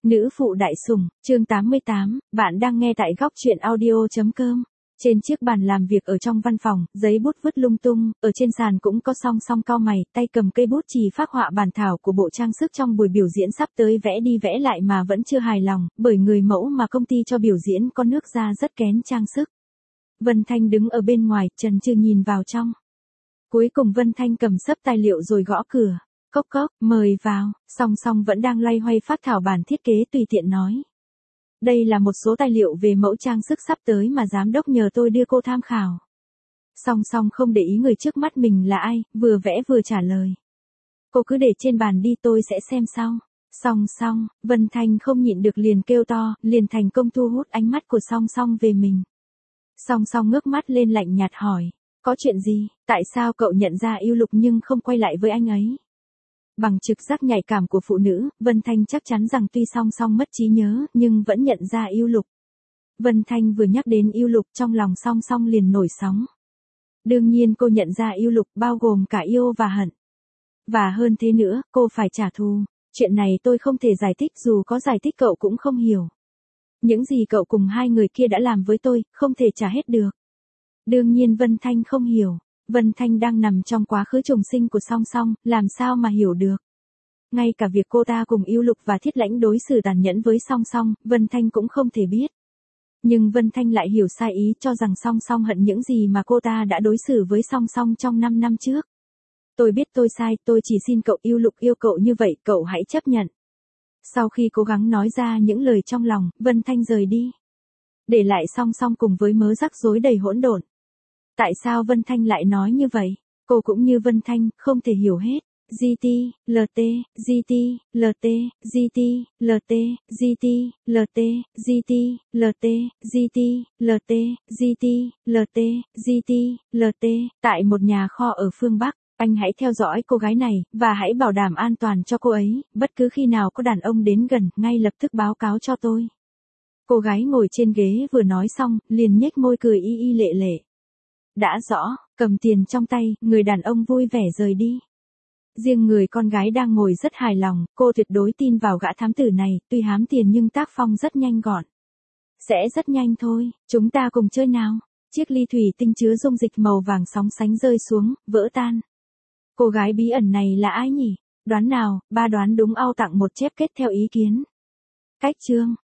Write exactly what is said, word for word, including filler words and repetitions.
Nữ phụ đại sủng, chương tám mươi tám, bạn đang nghe tại góc truyện audio.com. Trên chiếc bàn làm việc ở trong văn phòng, giấy bút vứt lung tung, ở trên sàn cũng có song song cau mày, tay cầm cây bút chì phác họa bản thảo của bộ trang sức trong buổi biểu diễn sắp tới vẽ đi vẽ lại mà vẫn chưa hài lòng, bởi người mẫu mà công ty cho biểu diễn có nước da rất kén trang sức. Vân Thanh đứng ở bên ngoài, chần chừ nhìn vào trong. Cuối cùng Vân Thanh cầm xấp tài liệu rồi gõ cửa. Cốc cốc, mời vào, song song vẫn đang loay hoay phác thảo bản thiết kế tùy tiện nói. Đây là một số tài liệu về mẫu trang sức sắp tới mà giám đốc nhờ tôi đưa cô tham khảo. Song song không để ý người trước mắt mình là ai, vừa vẽ vừa trả lời. Cô cứ để trên bàn đi, tôi sẽ xem sau. Song song, Vân Thanh không nhịn được liền kêu to, liền thành công thu hút ánh mắt của song song về mình. Song song ngước mắt lên lạnh nhạt hỏi, có chuyện gì, tại sao cậu nhận ra yêu Lục nhưng không quay lại với anh ấy? Bằng trực giác nhạy cảm của phụ nữ, Vân Thanh chắc chắn rằng tuy song song mất trí nhớ, nhưng vẫn nhận ra yêu Lục. Vân Thanh vừa nhắc đến yêu Lục trong lòng song song liền nổi sóng. Đương nhiên cô nhận ra yêu Lục bao gồm cả yêu và hận. Và hơn thế nữa, cô phải trả thù. Chuyện này tôi không thể giải thích, dù có giải thích cậu cũng không hiểu. Những gì cậu cùng hai người kia đã làm với tôi, không thể trả hết được. Đương nhiên Vân Thanh không hiểu. Vân Thanh đang nằm trong quá khứ trùng sinh của song song, làm sao mà hiểu được. Ngay cả việc cô ta cùng yêu Lục và Thiết Lãnh đối xử tàn nhẫn với song song, Vân Thanh cũng không thể biết. Nhưng Vân Thanh lại hiểu sai ý, cho rằng song song hận những gì mà cô ta đã đối xử với song song trong năm năm trước. Tôi biết tôi sai, tôi chỉ xin cậu, yêu Lục yêu cậu như vậy, cậu hãy chấp nhận. Sau khi cố gắng nói ra những lời trong lòng, Vân Thanh rời đi. Để lại song song cùng với mớ rắc rối đầy hỗn độn. Tại sao Vân Thanh lại nói như vậy? Cô cũng như Vân Thanh, không thể hiểu hết. giê tê, lờ tê, giê tê, lờ tê, giê tê, lờ tê, giê tê, lờ tê, giê tê, lờ tê, giê tê, lờ tê, giê tê, lờ tê, giê tê, lờ tê. Tại một nhà kho ở phương Bắc, anh hãy theo dõi cô gái này, và hãy bảo đảm an toàn cho cô ấy, bất cứ khi nào có đàn ông đến gần, ngay lập tức báo cáo cho tôi. Cô gái ngồi trên ghế vừa nói xong, liền nhếch môi cười y y lệ lệ. Đã rõ, cầm tiền trong tay, người đàn ông vui vẻ rời đi. Riêng người con gái đang ngồi rất hài lòng, cô tuyệt đối tin vào gã thám tử này, tuy hám tiền nhưng tác phong rất nhanh gọn. Sẽ rất nhanh thôi, chúng ta cùng chơi nào. Chiếc ly thủy tinh chứa dung dịch màu vàng sóng sánh rơi xuống, vỡ tan. Cô gái bí ẩn này là ai nhỉ? Đoán nào, ba đoán đúng, ao tặng một chép kết theo ý kiến. Cách chương.